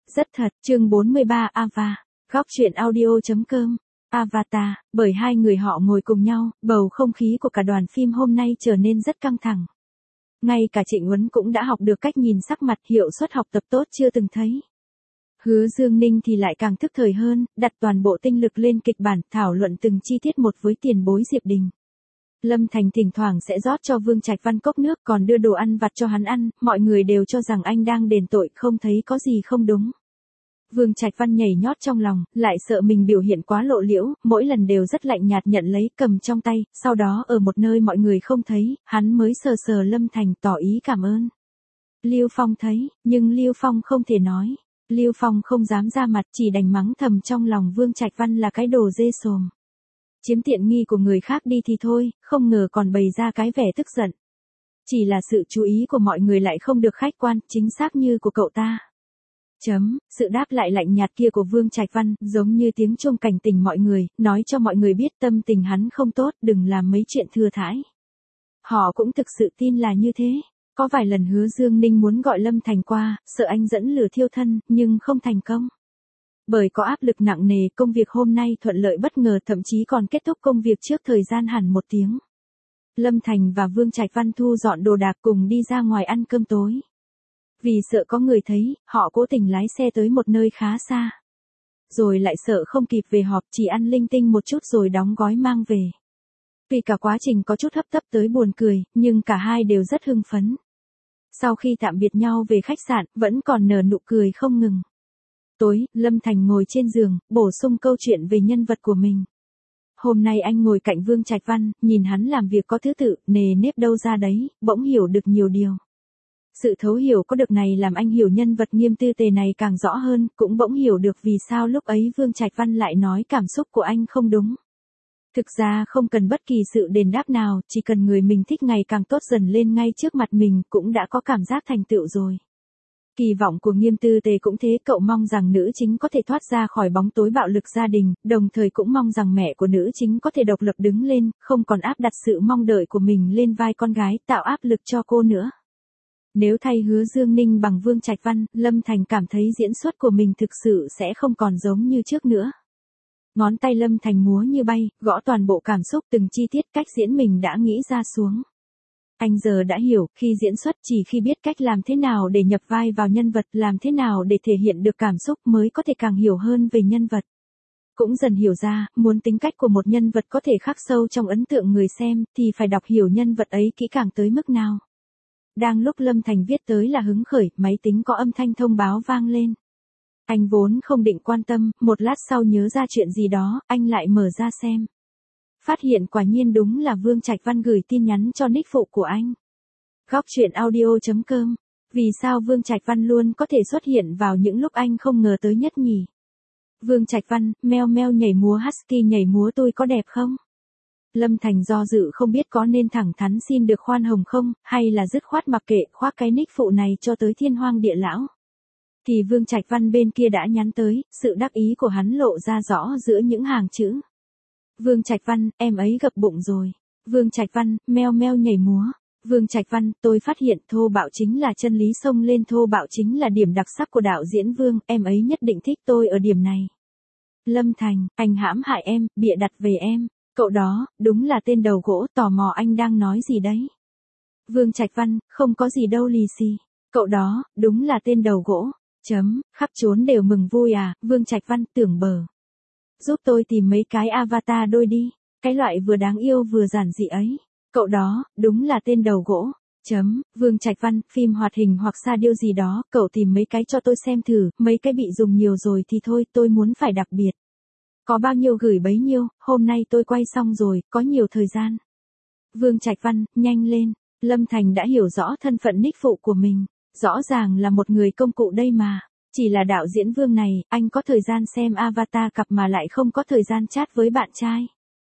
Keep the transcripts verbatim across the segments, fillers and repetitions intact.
Rất thật, chương bốn mươi ba Ava, góc truyện audio chấm com, Avatar, bởi hai người họ ngồi cùng nhau, bầu không khí của cả đoàn phim hôm nay trở nên rất căng thẳng. Ngay cả Trịnh Huấn cũng đã học được cách nhìn sắc mặt, hiệu suất học tập tốt chưa từng thấy. Hứa Dương Ninh thì lại càng thức thời hơn, đặt toàn bộ tinh lực lên kịch bản, thảo luận từng chi tiết một với tiền bối Diệp Đình. Lâm Thành thỉnh thoảng sẽ rót cho Vương Trạch Văn cốc nước, còn đưa đồ ăn vặt cho hắn ăn, mọi người đều cho rằng anh đang đền tội, không thấy có gì không đúng. Vương Trạch Văn nhảy nhót trong lòng, lại sợ mình biểu hiện quá lộ liễu, mỗi lần đều rất lạnh nhạt nhận lấy, cầm trong tay, sau đó ở một nơi mọi người không thấy, hắn mới sờ sờ Lâm Thành tỏ ý cảm ơn. Lưu Phong thấy, nhưng Lưu Phong không thể nói. Lưu Phong không dám ra mặt, chỉ đành mắng thầm trong lòng Vương Trạch Văn là cái đồ dê sồm. Chiếm tiện nghi của người khác đi thì thôi, không ngờ còn bày ra cái vẻ tức giận. Chỉ là sự chú ý của mọi người lại không được khách quan, chính xác như của cậu ta. Chấm, sự đáp lại lạnh nhạt kia của Vương Trạch Văn, giống như tiếng chuông cảnh tỉnh mọi người, nói cho mọi người biết tâm tình hắn không tốt, đừng làm mấy chuyện thừa thãi. Họ cũng thực sự tin là như thế. Có vài lần Hứa Dương Ninh muốn gọi Lâm Thành qua, sợ anh dẫn lửa thiêu thân, nhưng không thành công. Bởi có áp lực nặng nề, công việc hôm nay thuận lợi bất ngờ, thậm chí còn kết thúc công việc trước thời gian hẳn một tiếng. Lâm Thành và Vương Trạch Văn thu dọn đồ đạc cùng đi ra ngoài ăn cơm tối. Vì sợ có người thấy, họ cố tình lái xe tới một nơi khá xa. Rồi lại sợ không kịp về họp, chỉ ăn linh tinh một chút rồi đóng gói mang về. Vì cả quá trình có chút hấp tấp tới buồn cười, nhưng cả hai đều rất hưng phấn. Sau khi tạm biệt nhau về khách sạn, vẫn còn nở nụ cười không ngừng. Tối, Lâm Thành ngồi trên giường, bổ sung câu chuyện về nhân vật của mình. Hôm nay anh ngồi cạnh Vương Trạch Văn, nhìn hắn làm việc có thứ tự, nề nếp đâu ra đấy, bỗng hiểu được nhiều điều. Sự thấu hiểu có được này làm anh hiểu nhân vật Nghiêm Tư Tề này càng rõ hơn, cũng bỗng hiểu được vì sao lúc ấy Vương Trạch Văn lại nói cảm xúc của anh không đúng. Thực ra không cần bất kỳ sự đền đáp nào, chỉ cần người mình thích ngày càng tốt dần lên ngay trước mặt mình cũng đã có cảm giác thành tựu rồi. Kỳ vọng của Nghiêm Tư Tề cũng thế, cậu mong rằng nữ chính có thể thoát ra khỏi bóng tối bạo lực gia đình, đồng thời cũng mong rằng mẹ của nữ chính có thể độc lập đứng lên, không còn áp đặt sự mong đợi của mình lên vai con gái, tạo áp lực cho cô nữa. Nếu thay Hứa Dương Ninh bằng Vương Trạch Văn, Lâm Thành cảm thấy diễn xuất của mình thực sự sẽ không còn giống như trước nữa. Ngón tay Lâm Thành múa như bay, gõ toàn bộ cảm xúc từng chi tiết cách diễn mình đã nghĩ ra xuống. Anh giờ đã hiểu, khi diễn xuất chỉ khi biết cách làm thế nào để nhập vai vào nhân vật, làm thế nào để thể hiện được cảm xúc mới có thể càng hiểu hơn về nhân vật. Cũng dần hiểu ra, muốn tính cách của một nhân vật có thể khắc sâu trong ấn tượng người xem, thì phải đọc hiểu nhân vật ấy kỹ càng tới mức nào. Đang lúc Lâm Thành viết tới là hứng khởi, máy tính có âm thanh thông báo vang lên. Anh vốn không định quan tâm, một lát sau nhớ ra chuyện gì đó, anh lại mở ra xem. Phát hiện quả nhiên đúng là Vương Trạch Văn gửi tin nhắn cho nick phụ của anh. Góc truyện audio chấm com. Vì sao Vương Trạch Văn luôn có thể xuất hiện vào những lúc anh không ngờ tới nhất nhỉ? Vương Trạch Văn, meo meo nhảy múa husky nhảy múa tôi có đẹp không? Lâm Thành do dự không biết có nên thẳng thắn xin được khoan hồng không, hay là dứt khoát mặc kệ khoác cái nick phụ này cho tới thiên hoang địa lão. Thì Vương Trạch Văn bên kia đã nhắn tới, sự đắc ý của hắn lộ ra rõ giữa những hàng chữ. Vương Trạch Văn, em ấy gập bụng rồi. Vương Trạch Văn, meo meo nhảy múa. Vương Trạch Văn, tôi phát hiện thô bạo chính là chân lý, xông lên thô bạo chính là điểm đặc sắc của đạo diễn Vương, em ấy nhất định thích tôi ở điểm này. Lâm Thành, anh hãm hại em, bịa đặt về em. Cậu đó, đúng là tên đầu gỗ, tò mò anh đang nói gì đấy. Vương Trạch Văn, không có gì đâu lì xì. Cậu đó, đúng là tên đầu gỗ. Chấm, khắp trốn đều mừng vui à, Vương Trạch Văn, tưởng bờ. Giúp tôi tìm mấy cái avatar đôi đi, cái loại vừa đáng yêu vừa giản dị ấy. Cậu đó, đúng là tên đầu gỗ. Chấm, Vương Trạch Văn, phim hoạt hình hoặc xa điêu gì đó, cậu tìm mấy cái cho tôi xem thử, mấy cái bị dùng nhiều rồi thì thôi, tôi muốn phải đặc biệt. Có bao nhiêu gửi bấy nhiêu, hôm nay tôi quay xong rồi, có nhiều thời gian. Vương Trạch Văn, nhanh lên, Lâm Thành đã hiểu rõ thân phận nick phụ của mình, rõ ràng là một người công cụ đây mà. Chỉ là đạo diễn Vương này, anh có thời gian xem avatar cặp mà lại không có thời gian chat với bạn trai.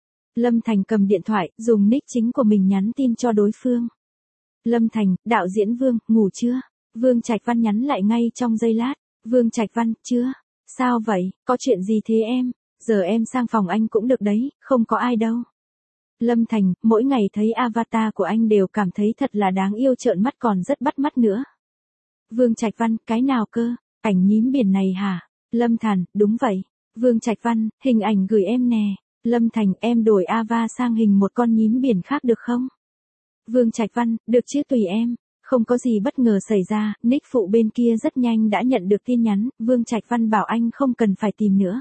Lâm Thành cầm điện thoại, dùng nick chính của mình nhắn tin cho đối phương. Lâm Thành, đạo diễn Vương, ngủ chưa? Vương Trạch Văn nhắn lại ngay trong giây lát. Vương Trạch Văn, chưa? Sao vậy, có chuyện gì thế em? Giờ em sang phòng anh cũng được đấy, không có ai đâu. Lâm Thành, mỗi ngày thấy avatar của anh đều cảm thấy thật là đáng yêu, trợn mắt còn rất bắt mắt nữa. Vương Trạch Văn, cái nào cơ? Ảnh nhím biển này hả? Lâm Thàn, đúng vậy. Vương Trạch Văn, hình ảnh gửi em nè. Lâm Thành, em đổi Ava sang hình một con nhím biển khác được không? Vương Trạch Văn, được chứ tùy em. Không có gì bất ngờ xảy ra, nick phụ bên kia rất nhanh đã nhận được tin nhắn, Vương Trạch Văn bảo anh không cần phải tìm nữa.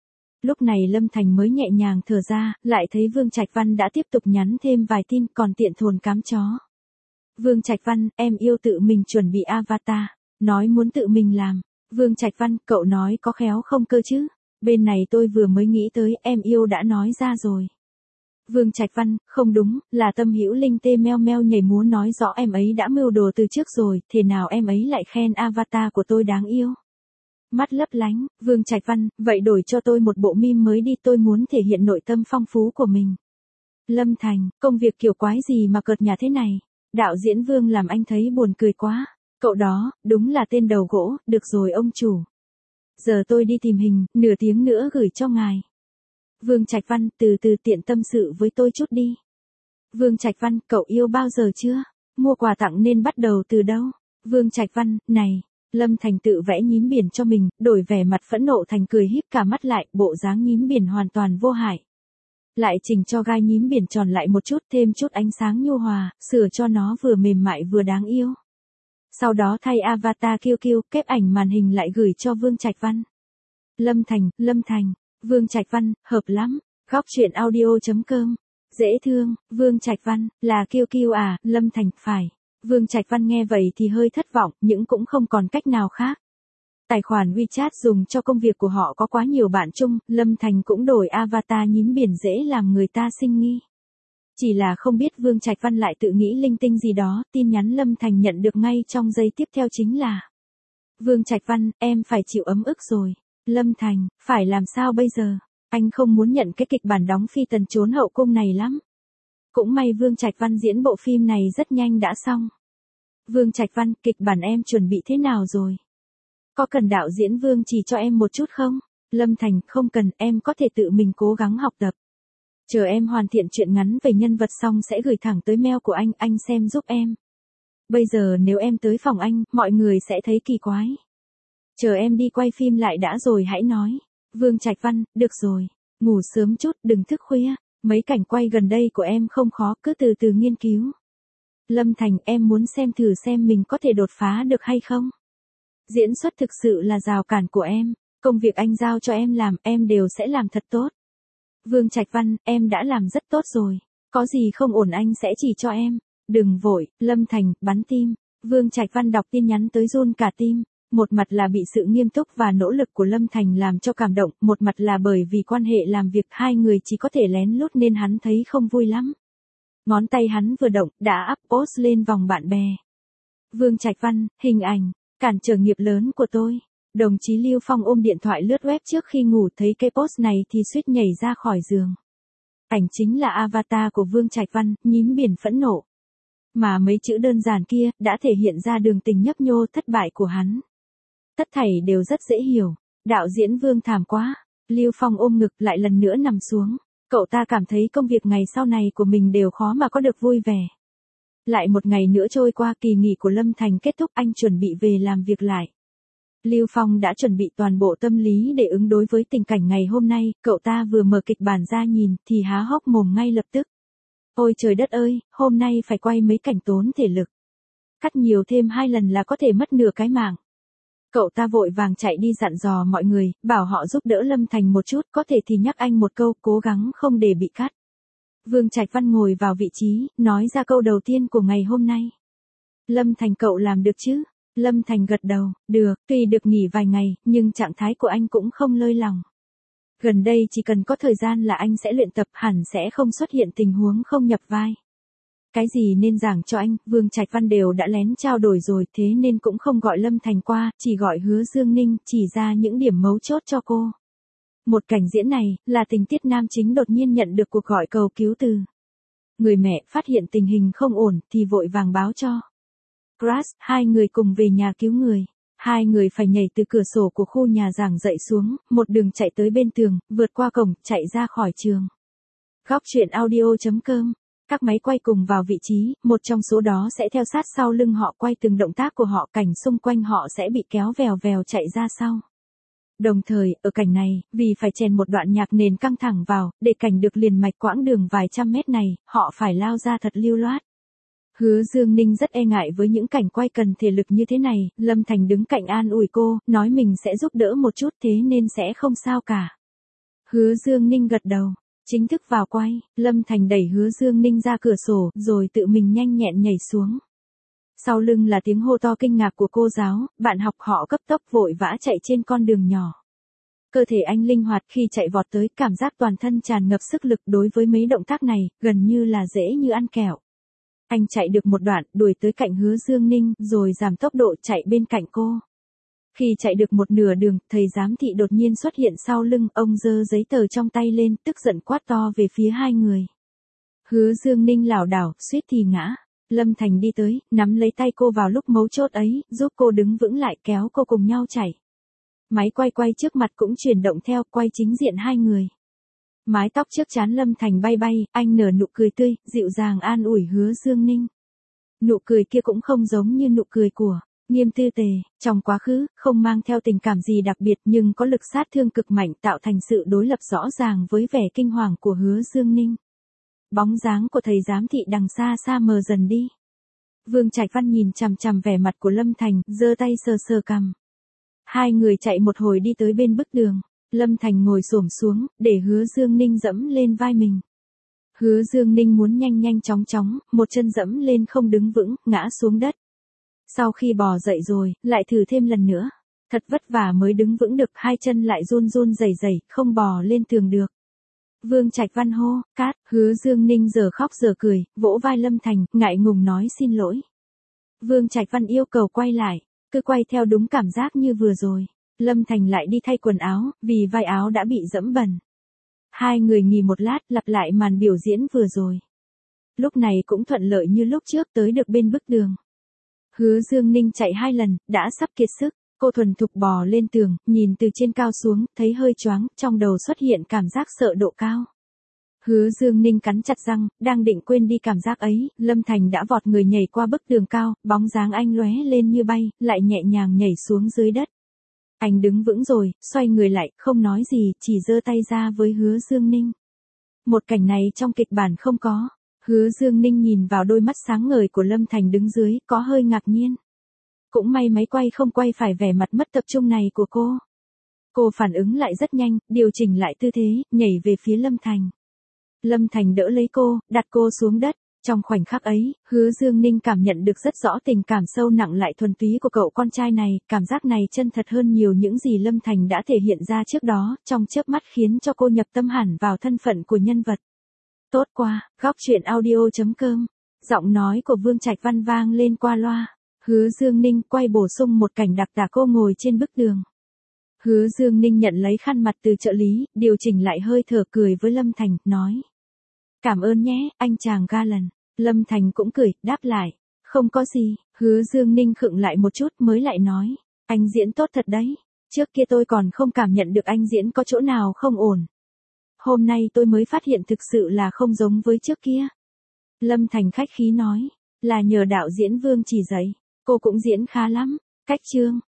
Lúc này Lâm Thành mới nhẹ nhàng thở ra, lại thấy Vương Trạch Văn đã tiếp tục nhắn thêm vài tin còn tiện thồn cám chó. Vương Trạch Văn, em yêu tự mình chuẩn bị avatar, nói muốn tự mình làm. Vương Trạch Văn, cậu nói có khéo không cơ chứ? Bên này tôi vừa mới nghĩ tới, em yêu đã nói ra rồi. Vương Trạch Văn, không đúng, là Tâm Hữu Linh tê meo meo nhảy múa nói rõ em ấy đã mưu đồ từ trước rồi, thế nào em ấy lại khen avatar của tôi đáng yêu. Mắt lấp lánh, Vương Trạch Văn, vậy đổi cho tôi một bộ meme mới đi, tôi muốn thể hiện nội tâm phong phú của mình. Lâm Thành, công việc kiểu quái gì mà cợt nhả thế này? Đạo diễn Vương làm anh thấy buồn cười quá. Cậu đó, đúng là tên đầu gỗ, được rồi ông chủ. Giờ tôi đi tìm hình, nửa tiếng nữa gửi cho ngài. Vương Trạch Văn, từ từ tiện tâm sự với tôi chút đi. Vương Trạch Văn, cậu yêu bao giờ chưa? Mua quà tặng nên bắt đầu từ đâu? Vương Trạch Văn, này. Lâm Thành tự vẽ nhím biển cho mình, đổi vẻ mặt phẫn nộ thành cười híp cả mắt lại, bộ dáng nhím biển hoàn toàn vô hại. Lại chỉnh cho gai nhím biển tròn lại một chút, thêm chút ánh sáng nhu hòa, sửa cho nó vừa mềm mại vừa đáng yêu. Sau đó thay avatar kiêu kiêu, kép ảnh màn hình lại gửi cho Vương Trạch Văn. Lâm Thành, Lâm Thành, Vương Trạch Văn, hợp lắm. Góc truyện audio chấm com. Dễ thương, Vương Trạch Văn, là kiêu kiêu à, Lâm Thành, phải. Vương Trạch Văn nghe vậy thì hơi thất vọng, nhưng cũng không còn cách nào khác. Tài khoản WeChat dùng cho công việc của họ có quá nhiều bạn chung, Lâm Thành cũng đổi avatar nhím biển dễ làm người ta sinh nghi. Chỉ là không biết Vương Trạch Văn lại tự nghĩ linh tinh gì đó, tin nhắn Lâm Thành nhận được ngay trong giây tiếp theo chính là: Vương Trạch Văn, em phải chịu ấm ức rồi. Lâm Thành, phải làm sao bây giờ? Anh không muốn nhận cái kịch bản đóng phi tần trốn hậu cung này lắm. Cũng may Vương Trạch Văn diễn bộ phim này rất nhanh đã xong. Vương Trạch Văn, kịch bản em chuẩn bị thế nào rồi? Có cần đạo diễn Vương chỉ cho em một chút không? Lâm Thành, không cần, em có thể tự mình cố gắng học tập. Chờ em hoàn thiện chuyện ngắn về nhân vật xong sẽ gửi thẳng tới mail của anh, anh xem giúp em. Bây giờ nếu em tới phòng anh, mọi người sẽ thấy kỳ quái. Chờ em đi quay phim lại đã rồi hãy nói. Vương Trạch Văn, được rồi. Ngủ sớm chút, đừng thức khuya. Mấy cảnh quay gần đây của em không khó, cứ từ từ nghiên cứu. Lâm Thành, em muốn xem thử xem mình có thể đột phá được hay không. Diễn xuất thực sự là rào cản của em. Công việc anh giao cho em làm, em đều sẽ làm thật tốt. Vương Trạch Văn, em đã làm rất tốt rồi. Có gì không ổn anh sẽ chỉ cho em. Đừng vội, Lâm Thành, bắn tim. Vương Trạch Văn đọc tin nhắn tới run cả tim. Một mặt là bị sự nghiêm túc và nỗ lực của Lâm Thành làm cho cảm động, một mặt là bởi vì quan hệ làm việc hai người chỉ có thể lén lút nên hắn thấy không vui lắm. Ngón tay hắn vừa động, đã up post lên vòng bạn bè. Vương Trạch Văn, hình ảnh, cản trở nghiệp lớn của tôi. Đồng chí Lưu Phong ôm điện thoại lướt web trước khi ngủ, thấy cái post này thì suýt nhảy ra khỏi giường. Ảnh chính là avatar của Vương Trạch Văn, nhím biển phẫn nộ. Mà mấy chữ đơn giản kia, đã thể hiện ra đường tình nhấp nhô thất bại của hắn. Tất thảy đều rất dễ hiểu. Đạo diễn Vương thảm quá. Lưu Phong ôm ngực lại lần nữa nằm xuống. Cậu ta cảm thấy công việc ngày sau này của mình đều khó mà có được vui vẻ. Lại một ngày nữa trôi qua, kỳ nghỉ của Lâm Thành kết thúc, anh chuẩn bị về làm việc lại. Lưu Phong đã chuẩn bị toàn bộ tâm lý để ứng đối với tình cảnh ngày hôm nay, cậu ta vừa mở kịch bản ra nhìn thì há hốc mồm ngay lập tức. Ôi trời đất ơi, hôm nay phải quay mấy cảnh tốn thể lực. Cắt nhiều thêm hai lần là có thể mất nửa cái mạng. Cậu ta vội vàng chạy đi dặn dò mọi người, bảo họ giúp đỡ Lâm Thành một chút, có thể thì nhắc anh một câu, cố gắng không để bị cắt. Vương Trạch Văn ngồi vào vị trí, nói ra câu đầu tiên của ngày hôm nay. Lâm Thành, cậu làm được chứ? Lâm Thành gật đầu, được, tuy được nghỉ vài ngày, nhưng trạng thái của anh cũng không lơi lỏng. Gần đây chỉ cần có thời gian là anh sẽ luyện tập, hẳn sẽ không xuất hiện tình huống không nhập vai. Cái gì nên giảng cho anh, Vương Trạch Văn đều đã lén trao đổi rồi, thế nên cũng không gọi Lâm Thành qua, chỉ gọi Hứa Dương Ninh, chỉ ra những điểm mấu chốt cho cô. Một cảnh diễn này, là tình tiết nam chính đột nhiên nhận được cuộc gọi cầu cứu từ người mẹ, phát hiện tình hình không ổn, thì vội vàng báo cho Crash, hai người cùng về nhà cứu người. Hai người phải nhảy từ cửa sổ của khu nhà giảng dạy xuống, một đường chạy tới bên tường, vượt qua cổng, chạy ra khỏi trường. Góc truyện audio chấm com Các máy quay cùng vào vị trí, một trong số đó sẽ theo sát sau lưng họ quay từng động tác của họ, cảnh xung quanh họ sẽ bị kéo vèo vèo chạy ra sau. Đồng thời, ở cảnh này, vì phải chèn một đoạn nhạc nền căng thẳng vào, để cảnh được liền mạch quãng đường vài trăm mét này, họ phải lao ra thật lưu loát. Hứa Dương Ninh rất e ngại với những cảnh quay cần thể lực như thế này, Lâm Thành đứng cạnh an ủi cô, nói mình sẽ giúp đỡ một chút thế nên sẽ không sao cả. Hứa Dương Ninh gật đầu, chính thức vào quay, Lâm Thành đẩy Hứa Dương Ninh ra cửa sổ, rồi tự mình nhanh nhẹn nhảy xuống. Sau lưng là tiếng hô to kinh ngạc của cô giáo, bạn học họ cấp tốc vội vã chạy trên con đường nhỏ. Cơ thể anh linh hoạt khi chạy vọt tới, cảm giác toàn thân tràn ngập sức lực đối với mấy động tác này, gần như là dễ như ăn kẹo. Anh chạy được một đoạn, đuổi tới cạnh Hứa Dương Ninh, rồi giảm tốc độ chạy bên cạnh cô. Khi chạy được một nửa đường, thầy giám thị đột nhiên xuất hiện sau lưng, ông giơ giấy tờ trong tay lên, tức giận quát to về phía hai người. Hứa Dương Ninh lảo đảo, suýt thì ngã. Lâm Thành đi tới, nắm lấy tay cô vào lúc mấu chốt ấy, giúp cô đứng vững lại, kéo cô cùng nhau chạy. Máy quay quay trước mặt cũng chuyển động theo, quay chính diện hai người. Mái tóc trước trán Lâm Thành bay bay, anh nở nụ cười tươi, dịu dàng an ủi Hứa Dương Ninh. Nụ cười kia cũng không giống như nụ cười của Nghiêm Tư Tề, trong quá khứ, không mang theo tình cảm gì đặc biệt nhưng có lực sát thương cực mạnh, tạo thành sự đối lập rõ ràng với vẻ kinh hoàng của Hứa Dương Ninh. Bóng dáng của thầy giám thị đằng xa xa mờ dần đi. Vương Trạch Văn nhìn chằm chằm vẻ mặt của Lâm Thành, giơ tay sờ sờ cằm. Hai người chạy một hồi đi tới bên bức đường. Lâm Thành ngồi xổm xuống, để Hứa Dương Ninh dẫm lên vai mình. Hứa Dương Ninh muốn nhanh nhanh chóng chóng, một chân dẫm lên không đứng vững, ngã xuống đất. Sau khi bò dậy rồi, lại thử thêm lần nữa. Thật vất vả mới đứng vững được, hai chân lại run run rẩy rẩy, không bò lên tường được. Vương Trạch Văn hô, cát, Hứa Dương Ninh giờ khóc giờ cười, vỗ vai Lâm Thành, ngại ngùng nói xin lỗi. Vương Trạch Văn yêu cầu quay lại, cứ quay theo đúng cảm giác như vừa rồi. Lâm Thành lại đi thay quần áo, vì vai áo đã bị dẫm bẩn. Hai người nghỉ một lát, lặp lại màn biểu diễn vừa rồi. Lúc này cũng thuận lợi như lúc trước, tới được bên bức đường. Hứa Dương Ninh chạy hai lần, đã sắp kiệt sức. Cô thuần thục bò lên tường, nhìn từ trên cao xuống, thấy hơi choáng, trong đầu xuất hiện cảm giác sợ độ cao. Hứa Dương Ninh cắn chặt răng, đang định quên đi cảm giác ấy, Lâm Thành đã vọt người nhảy qua bức tường cao, bóng dáng anh lóe lên như bay, lại nhẹ nhàng nhảy xuống dưới đất. Anh đứng vững rồi, xoay người lại, không nói gì, chỉ giơ tay ra với Hứa Dương Ninh. Một cảnh này trong kịch bản không có. Hứa Dương Ninh nhìn vào đôi mắt sáng ngời của Lâm Thành đứng dưới, có hơi ngạc nhiên. Cũng may máy quay không quay phải vẻ mặt mất tập trung này của cô. Cô phản ứng lại rất nhanh, điều chỉnh lại tư thế, nhảy về phía Lâm Thành. Lâm Thành đỡ lấy cô, đặt cô xuống đất. Trong khoảnh khắc ấy, Hứa Dương Ninh cảm nhận được rất rõ tình cảm sâu nặng lại thuần túy của cậu con trai này, cảm giác này chân thật hơn nhiều những gì Lâm Thành đã thể hiện ra trước đó, trong chớp mắt khiến cho cô nhập tâm hẳn vào thân phận của nhân vật. Tốt quá, góc truyện audio chấm com. Giọng nói của Vương Trạch Văn vang lên qua loa. Hứa Dương Ninh quay bổ sung một cảnh đặc tả cô ngồi trên bức đường. Hứa Dương Ninh nhận lấy khăn mặt từ trợ lý, điều chỉnh lại hơi thở, cười với Lâm Thành, nói. Cảm ơn nhé, anh chàng ga lần. Lâm Thành cũng cười, đáp lại. Không có gì, Hứa Dương Ninh khựng lại một chút mới lại nói. Anh diễn tốt thật đấy. Trước kia tôi còn không cảm nhận được anh diễn có chỗ nào không ổn. Hôm nay tôi mới phát hiện thực sự là không giống với trước kia. Lâm Thành khách khí nói. Là nhờ đạo diễn Vương chỉ dạy. Cô cũng diễn khá lắm. Cách chương.